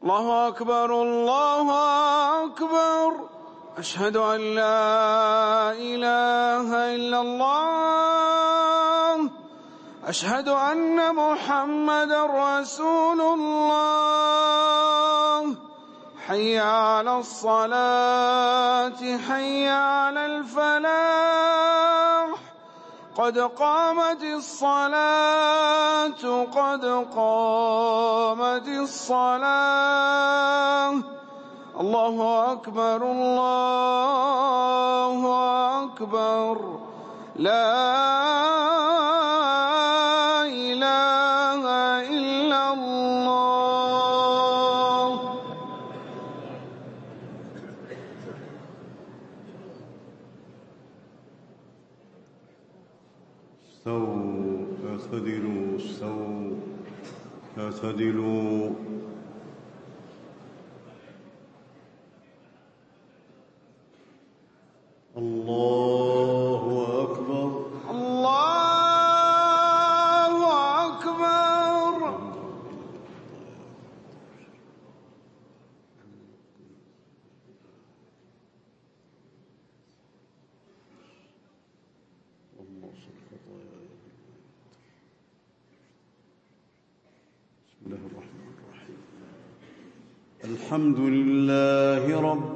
الله أكبر الله أكبر. أشهد أن لا إله إلا الله. أشهد أن محمدا رسول الله. حي على الصلاة حي على الفلاح. قد قامت الصلاة قد قامت الصلاة. الله أكبر الله أكبر. لا إله إلا الله. استووا اعتدلوا استووا اعتدلوا. الله أكبر الله أكبر. بسم الله الرحمن الرحيم. الحمد لله رب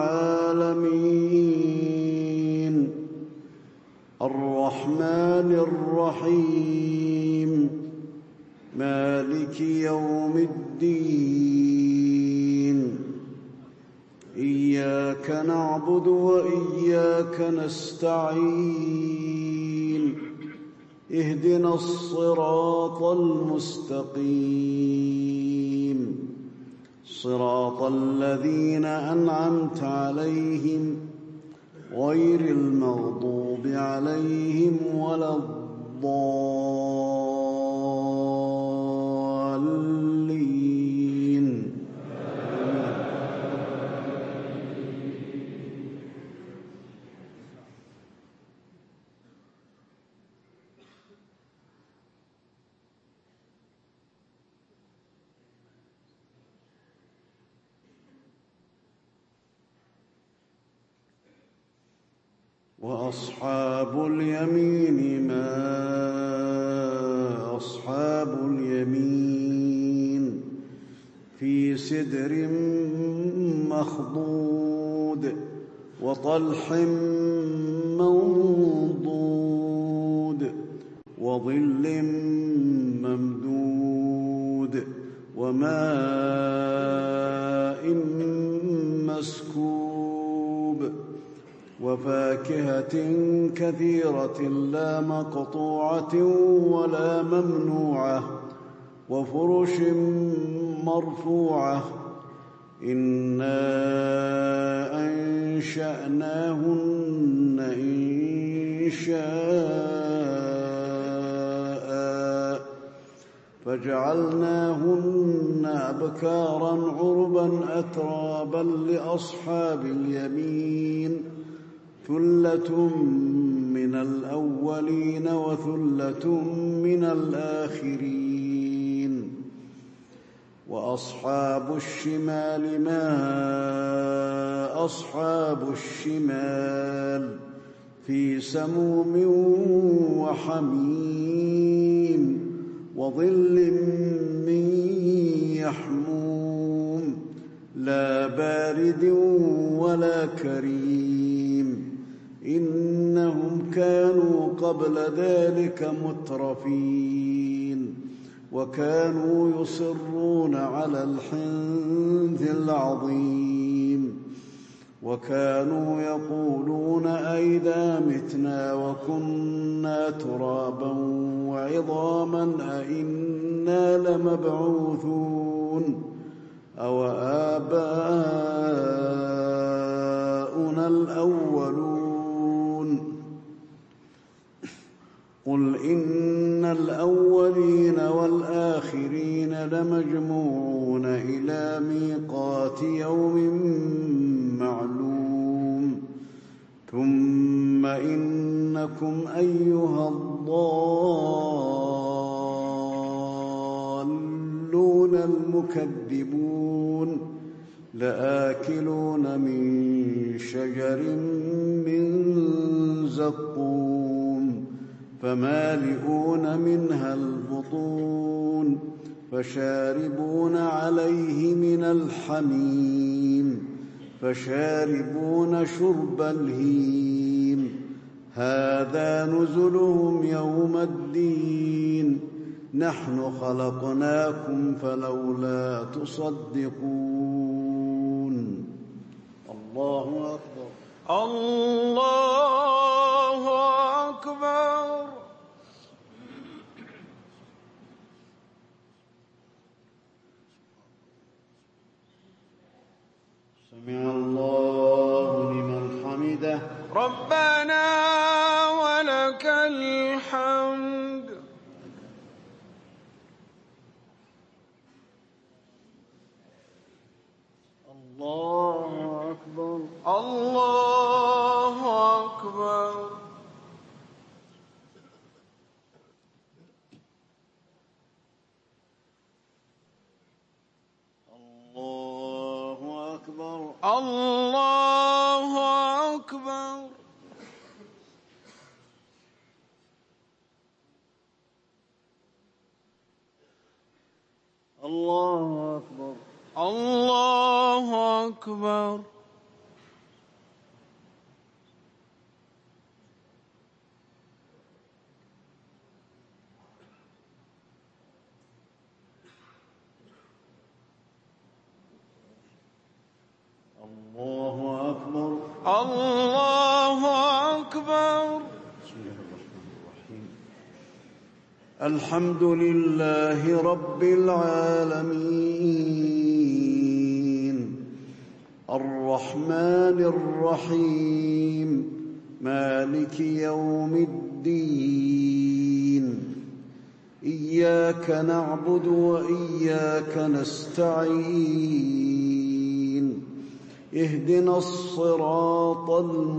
العالمين الرحمن الرحيم مالك يوم الدين. إياك نعبد وإياك نستعين. اهدنا الصراط المستقيم صراط الذين أنعمت عليهم غير المغضوب عليهم ولا الضالين. وأصحاب اليمين ما أصحاب اليمين في سدر مخضود وطلح منضود وظل ممدود وماء مسكوب وفاكهة كثيرة لا مقطوعة ولا ممنوعة وفرش مرفوعة. إنا أنشأناهن إنشاء فجعلناهن أبكارا عربا أترابا لأصحاب اليمين. ثلة من الأولين وثلة من الآخرين. وأصحاب الشمال ما أصحاب الشمال في سموم وحميم وظل من يحموم لا بارد ولا كريم. إنهم كانوا قبل ذلك مترفين وكانوا يصرون على الحنث العظيم وكانوا يقولون أئذا متنا وكنا ترابا وعظاما أئنا لمبعوثون أو آباؤنا الأولون. قل إن الأولين والآخرين لمجموعون إلى ميقات يوم معلوم. ثم إنكم أيها الضالون ليكذبون المكذبون لآكلون من شجر من زقوم فمالئون منها البطون فشاربون عليه من الحميم فشاربون شرب الهيم هذا نزلهم يوم الدين نحن خلقناكم فلولا تصدقون الله أكبر الله أكبر سمع الله لمن حمده ربنا ولك الحمد الله أكبر الله أكبر الله أكبر الله أكبر الله أكبر الله أكبر الله أكبر الله أكبر بسم الله الرحمن الرحيم الحمد لله رب العالمين الرحمن الرحيم مالك يوم الدين إياك نعبد وإياك نستعين اهدنا الصراط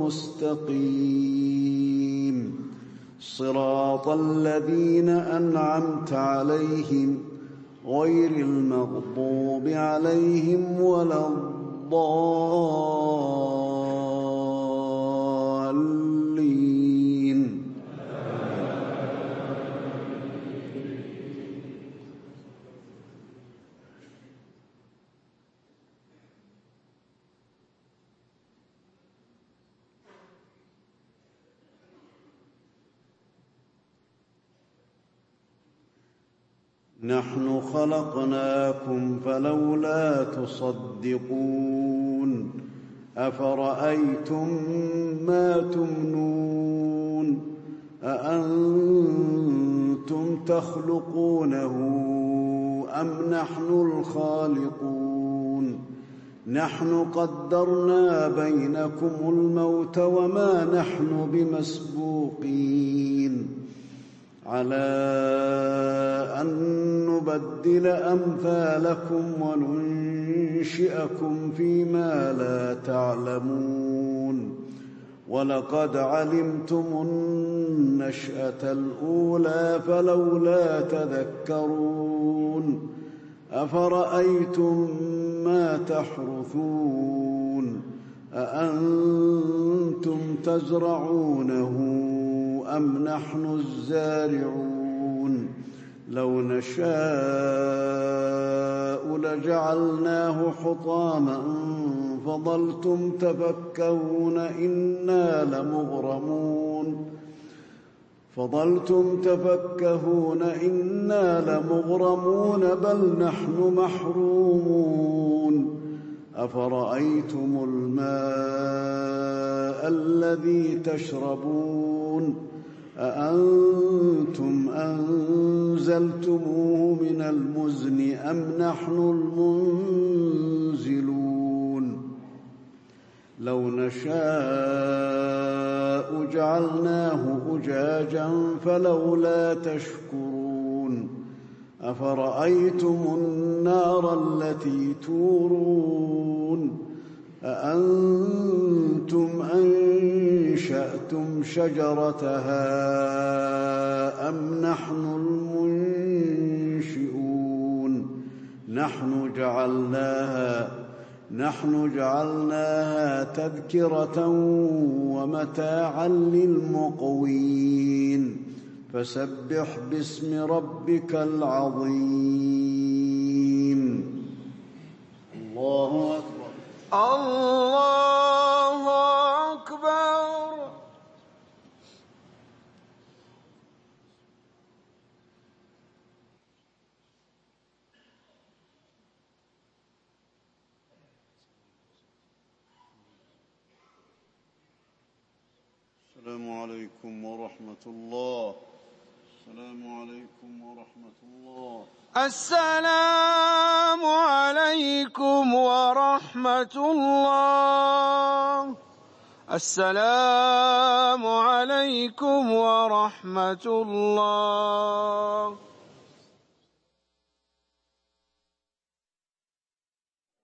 المستقيم صراط الذين أنعمت عليهم غير المغضوب عليهم ولا الضالين نحن خلقناكم فلولا تصدقون أفرأيتم ما تمنون أأنتم تخلقونه أم نحن الخالقون نحن قدرنا بينكم الموت وما نحن بمسبوقين على أن نبدل أمثالكم وننشئكم فيما لا تعلمون ولقد علمتم النشأة الأولى فلولا تذكرون أفرأيتم ما تحرثون أأنتم تزرعونه أم نحن الزارعون لو نشاء لجعلناه حطاما فظلتم تفكهون إنا لمغرمون بل نحن محرومون أفرأيتم الماء الذي تشربون أأنتم أنزلتموه من المزن أم نحن المنزلون لو نشاء جعلناه أجاجا فلولا تشكرون أفرأيتم النار التي تورون أأنتم أنشأتم شجرتها أم نحن المنشئون نحن جعلناها تذكرة ومتاعا للمقوين فسبح باسم ربك العظيم. الله أكبر. الله أكبر. السلام عليكم ورحمة الله. السلام عليكم ورحمة الله. السلام عليكم ورحمة الله. السلام عليكم ورحمة الله.